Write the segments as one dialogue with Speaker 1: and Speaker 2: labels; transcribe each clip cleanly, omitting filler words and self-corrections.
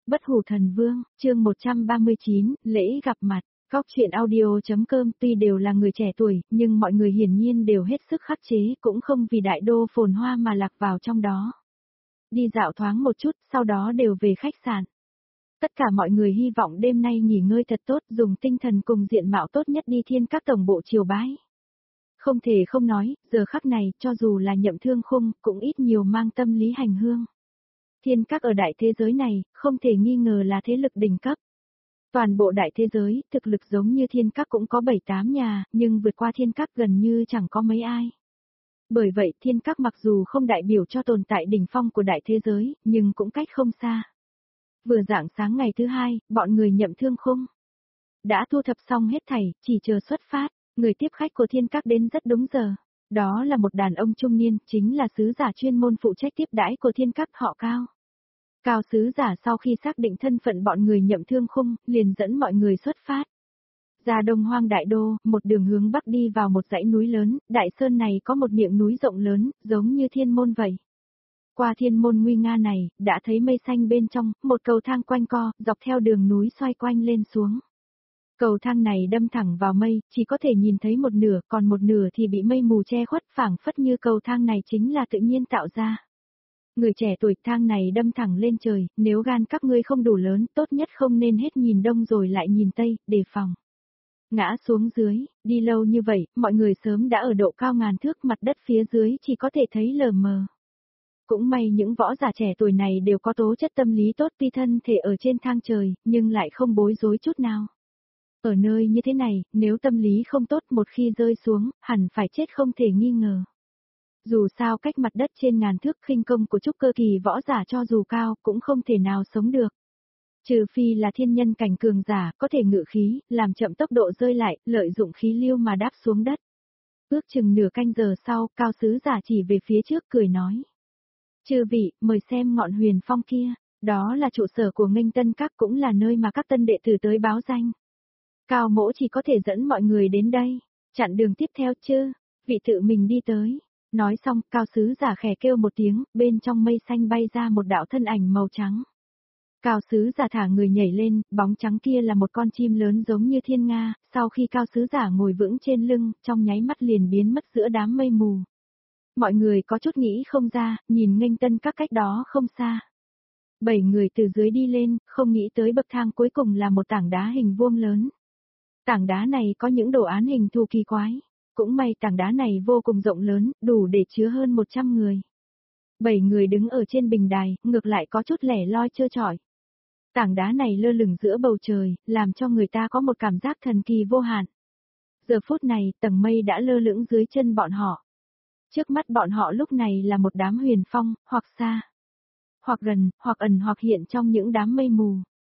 Speaker 1: Bất hủ thần vương, chương 139, lễ gặp mặt. Góc truyện audio.com tuy đều là người trẻ tuổi, nhưng mọi người hiển nhiên đều hết sức khắc chế, cũng không vì đại đô phồn hoa mà lạc vào trong đó. Đi dạo thoáng một chút, sau đó đều về khách sạn. Tất cả mọi người hy vọng đêm nay nghỉ ngơi thật tốt, dùng tinh thần cùng diện mạo tốt nhất đi Thiên Các tổng bộ triều bái. Không thể không nói, giờ khắc này, cho dù là Nhậm Thương Khung, cũng ít nhiều mang tâm lý hành hương. Thiên Các ở đại thế giới này, không thể nghi ngờ là thế lực đỉnh cấp. Toàn bộ đại thế giới, thực lực giống như Thiên Các cũng có 7-8 nhà, nhưng vượt qua Thiên Các gần như chẳng có mấy ai. Bởi vậy Thiên Các mặc dù không đại biểu cho tồn tại đỉnh phong của đại thế giới, nhưng cũng cách không xa. Vừa rạng sáng ngày thứ hai, bọn người Nhậm Thương Khung đã thu thập xong hết thảy, chỉ chờ xuất phát. Người tiếp khách của Thiên Các đến rất đúng giờ. Đó là một đàn ông trung niên, chính là sứ giả chuyên môn phụ trách tiếp đãi của Thiên Các, họ Cao. Cao sứ giả sau khi xác định thân phận bọn người Nhậm Thương Khung, liền dẫn mọi người xuất phát. Ra Đông Hoang Đại Đô, một đường hướng bắc đi vào một dãy núi lớn, đại sơn này có một miệng núi rộng lớn, giống như thiên môn vậy. Qua thiên môn nguy nga này, đã thấy mây xanh bên trong, một cầu thang quanh co, dọc theo đường núi xoay quanh lên xuống. Cầu thang này đâm thẳng vào mây, chỉ có thể nhìn thấy một nửa, còn một nửa thì bị mây mù che khuất, phảng phất như cầu thang này chính là tự nhiên tạo ra. Người trẻ tuổi, thang này đâm thẳng lên trời, nếu gan các ngươi không đủ lớn, tốt nhất không nên hết nhìn đông rồi lại nhìn tây, đề phòng. Ngã xuống dưới, đi lâu như vậy, mọi người sớm đã ở độ cao ngàn thước, mặt đất phía dưới chỉ có thể thấy lờ mờ. Cũng may những võ giả trẻ tuổi này đều có tố chất tâm lý tốt, tuy thân thể ở trên thang trời, nhưng lại không bối rối chút nào. Ở nơi như thế này, nếu tâm lý không tốt một khi rơi xuống, hẳn phải chết không thể nghi ngờ. Dù sao cách mặt đất trên ngàn thước, khinh công của trúc cơ kỳ võ giả cho dù cao, cũng không thể nào sống được. Trừ phi là thiên nhân cảnh cường giả, có thể ngự khí, làm chậm tốc độ rơi lại, lợi dụng khí lưu mà đáp xuống đất. Ước chừng nửa canh giờ sau, Cao sứ giả chỉ về phía trước cười nói. Chư vị, mời xem ngọn huyền phong kia, đó là trụ sở của Nghênh Tân Các, cũng là nơi mà các tân đệ tử tới báo danh. Cao mỗ chỉ có thể dẫn mọi người đến đây, chặn đường tiếp theo chứ, vị tự mình đi tới. Nói xong, Cao sứ giả khẽ kêu một tiếng, bên trong mây xanh bay ra một đạo thân ảnh màu trắng. Cao sứ giả thả người nhảy lên, bóng trắng kia là một con chim lớn giống như thiên nga, sau khi Cao sứ giả ngồi vững trên lưng, trong nháy mắt liền biến mất giữa đám mây mù. Mọi người có chút nghĩ không ra, nhìn Nghênh Tân Các cách đó không xa. 7 người từ dưới đi lên, không nghĩ tới bậc thang cuối cùng là một tảng đá hình vuông lớn. Tảng đá này có những đồ án hình thù kỳ quái. Cũng may tảng đá này vô cùng rộng lớn, đủ để chứa hơn 100 người. 7 người đứng ở trên bình đài, ngược lại có chút lẻ loi trơ trọi. Tảng đá này lơ lửng giữa bầu trời, làm cho người ta có một cảm giác thần kỳ vô hạn. Giờ phút này, tầng mây đã lơ lửng dưới chân bọn họ. Trước mắt bọn họ lúc này là một đám huyền phong, hoặc xa, hoặc gần, hoặc ẩn hoặc hiện trong những đám mây mù.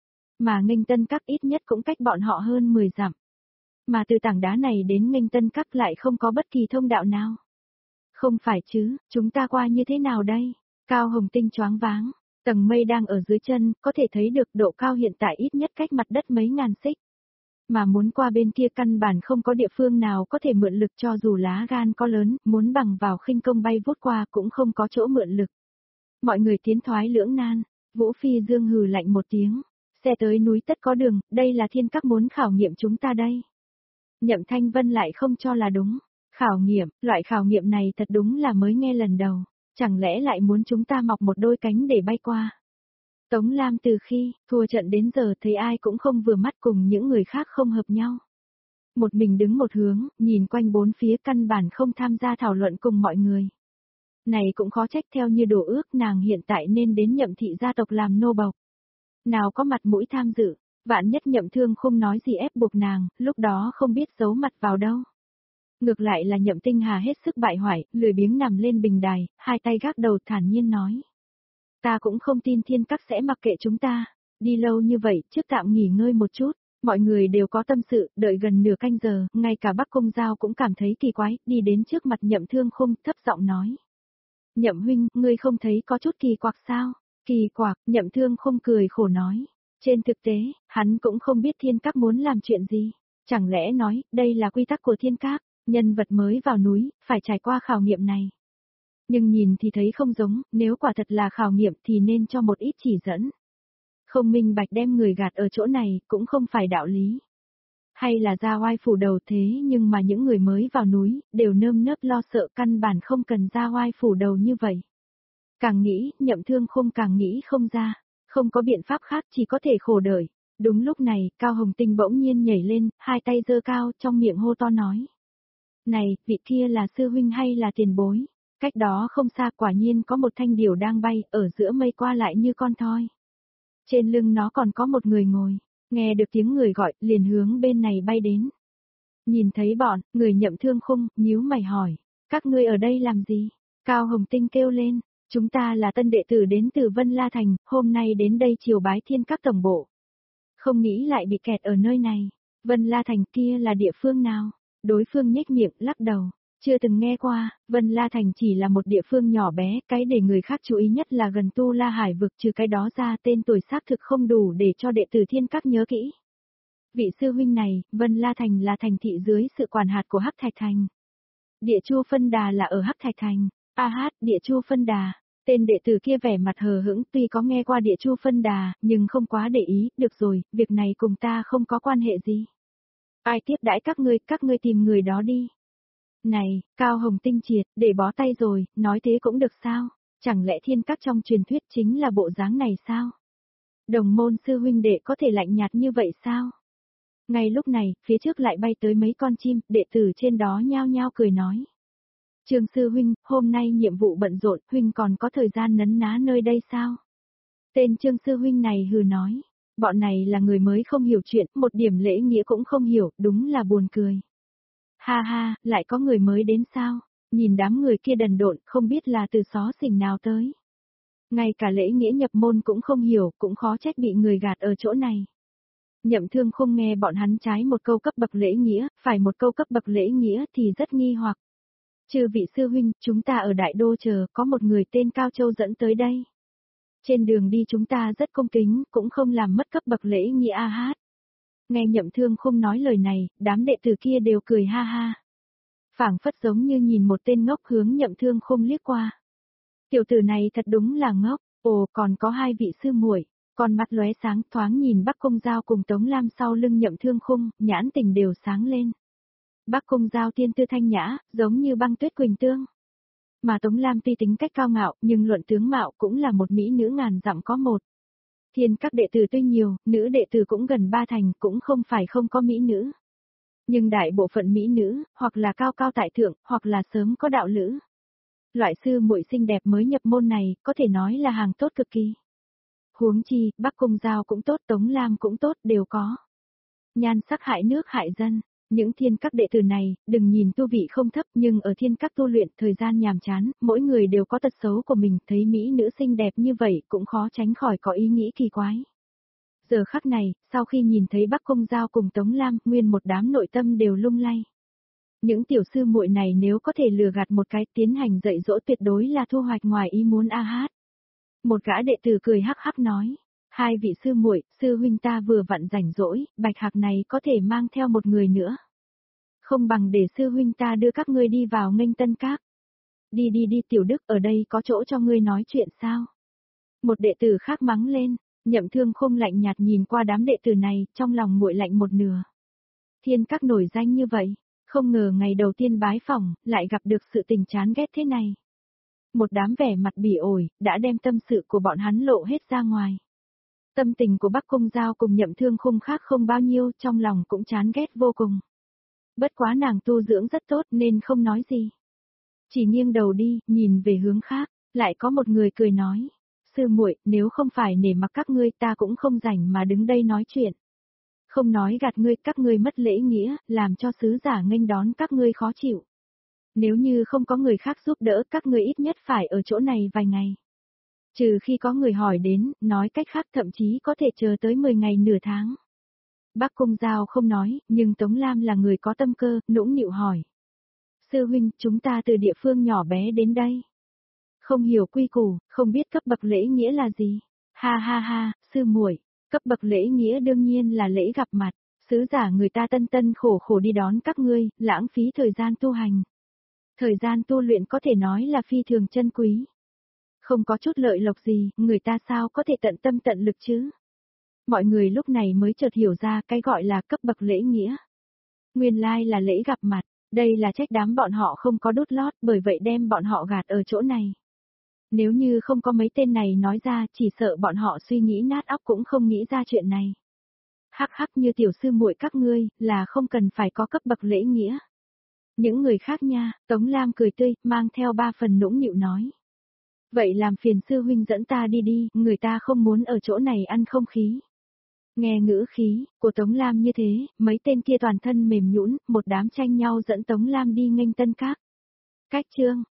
Speaker 1: Mà Nghênh Tân Các ít nhất cũng cách bọn họ hơn 10 dặm. Mà từ tảng đá này đến Nghênh Tân Các lại không có bất kỳ thông đạo nào. Không phải chứ, chúng ta qua như thế nào đây? Cao Hồng Tinh choáng váng, tầng mây đang ở dưới chân, có thể thấy được độ cao hiện tại ít nhất cách mặt đất mấy ngàn xích. Mà muốn qua bên kia căn bản không có địa phương nào có thể mượn lực, cho dù lá gan có lớn, muốn bằng vào khinh công bay vút qua cũng không có chỗ mượn lực. Mọi người tiến thoái lưỡng nan, Vũ Phi Dương hừ lạnh một tiếng, xe tới núi tất có đường, đây là Thiên Các muốn khảo nghiệm chúng ta đây. Nhậm Thanh Vân lại không cho là đúng. Khảo nghiệm, loại khảo nghiệm này thật đúng là mới nghe lần đầu. Chẳng lẽ lại muốn chúng ta mọc một đôi cánh để bay qua? Tống Lam từ khi thua trận đến giờ thấy ai cũng không vừa mắt, cùng những người khác không hợp nhau. Một mình đứng một hướng, nhìn quanh bốn phía, căn bản không tham gia thảo luận cùng mọi người. Này cũng khó trách, theo như đồ ước nàng hiện tại nên đến Nhậm thị gia tộc làm nô bộc. Nào có mặt mũi tham dự. Vạn nhất Nhậm Thương không nói gì ép buộc nàng, lúc đó không biết giấu mặt vào đâu. Ngược lại là Nhậm Tinh Hà hết sức bại hoại, lười biếng nằm lên bình đài, hai tay gác đầu thản nhiên nói. Ta cũng không tin Thiên Các sẽ mặc kệ chúng ta, đi lâu như vậy, trước tạm nghỉ ngơi một chút. Mọi người đều có tâm sự, đợi gần nửa canh giờ, ngay cả Bắc Cung Giao cũng cảm thấy kỳ quái, đi đến trước mặt Nhậm Thương Khung, thấp giọng nói. Nhậm huynh, ngươi không thấy có chút kỳ quặc sao? Kỳ quặc, Nhậm Thương Khung cười khổ nói. Trên thực tế, hắn cũng không biết Thiên Các muốn làm chuyện gì. Chẳng lẽ nói, đây là quy tắc của Thiên Các, nhân vật mới vào núi, phải trải qua khảo nghiệm này. Nhưng nhìn thì thấy không giống, nếu quả thật là khảo nghiệm thì nên cho một ít chỉ dẫn. Không minh bạch đem người gạt ở chỗ này cũng không phải đạo lý. Hay là ra oai phủ đầu thế nhưng mà những người mới vào núi đều nơm nớp lo sợ căn bản không cần ra oai phủ đầu như vậy. Càng nghĩ, Nhậm Thương Khung càng nghĩ không ra, không có biện pháp khác chỉ có thể khổ đợi. Đúng lúc này, Cao Hồng Tinh bỗng nhiên nhảy lên, hai tay giơ cao trong miệng hô to nói. Này, vị kia là sư huynh hay là tiền bối? Cách đó không xa quả nhiên có một thanh điểu đang bay, ở giữa mây qua lại như con thoi. Trên lưng nó còn có một người ngồi, nghe được tiếng người gọi, liền hướng bên này bay đến. Nhìn thấy bọn, người Nhậm Thương Khung, nhíu mày hỏi, các ngươi ở đây làm gì? Cao Hồng Tinh kêu lên, chúng ta là tân đệ tử đến từ Vân La Thành, hôm nay đến đây chiều bái thiên các tổng bộ. Không nghĩ lại bị kẹt ở nơi này, Vân La Thành kia là địa phương nào? Đối phương nhếch miệng, lắc đầu. Chưa từng nghe qua, Vân La Thành chỉ là một địa phương nhỏ bé, cái để người khác chú ý nhất là gần Tu La Hải vực, trừ cái đó ra tên tuổi xác thực không đủ để cho đệ tử thiên các nhớ kỹ. Vị sư huynh này, Vân La Thành là thành thị dưới sự quản hạt của Hắc Thạch Thành. Địa Chu Phân Đà là ở Hắc Thạch Thành. Địa Chu Phân Đà. Tên đệ tử kia vẻ mặt hờ hững, tuy có nghe qua Địa Chu Phân Đà, nhưng không quá để ý, được rồi, việc này cùng ta không có quan hệ gì. Ai tiếp đãi các ngươi tìm người đó đi. Này, Cao Hồng Tinh triệt, để bó tay rồi, nói thế cũng được sao? Chẳng lẽ thiên các trong truyền thuyết chính là bộ dáng này sao? Đồng môn sư huynh đệ có thể lạnh nhạt như vậy sao? Ngay lúc này, phía trước lại bay tới mấy con chim, đệ tử trên đó nhao nhao cười nói. Trương sư huynh, hôm nay nhiệm vụ bận rộn, huynh còn có thời gian nấn ná nơi đây sao? Tên Trương sư huynh này hừ nói. Bọn này là người mới không hiểu chuyện, một điểm lễ nghĩa cũng không hiểu, đúng là buồn cười. Ha ha, lại có người mới đến sao? Nhìn đám người kia đần độn, không biết là từ xó xỉnh nào tới. Ngay cả lễ nghĩa nhập môn cũng không hiểu, cũng khó trách bị người gạt ở chỗ này. Nhậm Thương không nghe bọn hắn trái một câu cấp bậc lễ nghĩa, phải một câu cấp bậc lễ nghĩa thì rất nghi hoặc. Chư vị sư huynh, chúng ta ở Đại Đô chờ, có một người tên Cao Châu dẫn tới đây. Trên đường đi chúng ta rất cung kính, cũng không làm mất cấp bậc lễ nghĩa Nghe Nhậm Thương không nói lời này, đám đệ tử kia đều cười ha ha. Phảng phất giống như nhìn một tên ngốc hướng Nhậm Thương không liếc qua. Tiểu tử này thật đúng là ngốc, ồ còn có hai vị sư muội, con mắt lóe sáng thoáng nhìn Bắc Cung Giao cùng Tống Lam sau lưng Nhậm Thương Khung, nhãn tình đều sáng lên. Bắc Cung Giao tiên tư thanh nhã, giống như băng tuyết quỳnh tương. Mà Tống Lam tuy tính cách cao ngạo, nhưng luận tướng mạo cũng là một mỹ nữ ngàn dặm có một. Thiên các đệ tử tuy nhiều, nữ đệ tử cũng gần ba thành, cũng không phải không có mỹ nữ. Nhưng đại bộ phận mỹ nữ, hoặc là cao cao tại thượng, hoặc là sớm có đạo lữ. Loại sư muội xinh đẹp mới nhập môn này, có thể nói là hàng tốt cực kỳ. Huống chi, Bắc Cung Giao cũng tốt, Tống Lam cũng tốt, đều có. Nhan sắc hại nước hại dân. Những thiên các đệ tử này, đừng nhìn tu vị không thấp nhưng ở thiên các tu luyện thời gian nhàm chán, mỗi người đều có tật xấu của mình, thấy mỹ nữ xinh đẹp như vậy cũng khó tránh khỏi có ý nghĩ kỳ quái. Giờ khắc này, sau khi nhìn thấy Bắc Cung Giao cùng Tống Lam, nguyên một đám nội tâm đều lung lay. Những tiểu sư muội này nếu có thể lừa gạt một cái tiến hành dạy dỗ tuyệt đối là thu hoạch ngoài ý muốn Một gã đệ tử cười hắc hắc nói. Hai vị sư muội, sư huynh ta vừa vặn rảnh rỗi, bạch hạc này có thể mang theo một người nữa. Không bằng để sư huynh ta đưa các ngươi đi vào nghênh tân các. Đi tiểu đức, ở đây có chỗ cho ngươi nói chuyện sao? Một đệ tử khác mắng lên, Nhậm Thương không lạnh nhạt nhìn qua đám đệ tử này, trong lòng nguội lạnh một nửa. Thiên các nổi danh như vậy, không ngờ ngày đầu tiên bái phỏng, lại gặp được sự tình chán ghét thế này. Một đám vẻ mặt bỉ ổi, đã đem tâm sự của bọn hắn lộ hết ra ngoài. Tâm tình của Bắc Cung Giao cùng Nhậm Thương Khung khác không bao nhiêu, trong lòng cũng chán ghét vô cùng. Bất quá nàng tu dưỡng rất tốt nên không nói gì. Chỉ nghiêng đầu đi, nhìn về hướng khác, lại có một người cười nói. Sư muội, nếu không phải nể mặt các ngươi ta cũng không rảnh mà đứng đây nói chuyện. Không nói gạt ngươi, các ngươi mất lễ nghĩa, làm cho sứ giả nghênh đón các ngươi khó chịu. Nếu như không có người khác giúp đỡ các ngươi ít nhất phải ở chỗ này vài ngày. Trừ khi có người hỏi đến, nói cách khác thậm chí có thể chờ tới 10 ngày nửa tháng. Bắc Cung Giao không nói, nhưng Tống Lam là người có tâm cơ, nũng nịu hỏi. Sư huynh, chúng ta từ địa phương nhỏ bé đến đây. Không hiểu quy củ, không biết cấp bậc lễ nghĩa là gì. Ha ha ha, sư muội, cấp bậc lễ nghĩa đương nhiên là lễ gặp mặt. Sứ giả người ta tân tân khổ khổ đi đón các ngươi, lãng phí thời gian tu hành. Thời gian tu luyện có thể nói là phi thường chân quý. Không có chút lợi lộc gì, người ta sao có thể tận tâm tận lực chứ? Mọi người lúc này mới chợt hiểu ra cái gọi là cấp bậc lễ nghĩa. Nguyên lai là lễ gặp mặt, đây là trách đám bọn họ không có đút lót, bởi vậy đem bọn họ gạt ở chỗ này. Nếu như không có mấy tên này nói ra, chỉ sợ bọn họ suy nghĩ nát óc cũng không nghĩ ra chuyện này. Hắc hắc, như tiểu sư muội các ngươi, là không cần phải có cấp bậc lễ nghĩa. Những người khác nha, Tống Lam cười tươi, mang theo 3 phần nũng nịu nói. Vậy làm phiền sư huynh dẫn ta đi đi, người ta không muốn ở chỗ này ăn không khí. Nghe ngữ khí của Tống Lam như thế, mấy tên kia toàn thân mềm nhũn, một đám tranh nhau dẫn Tống Lam đi nghênh Tân Các. Cách chương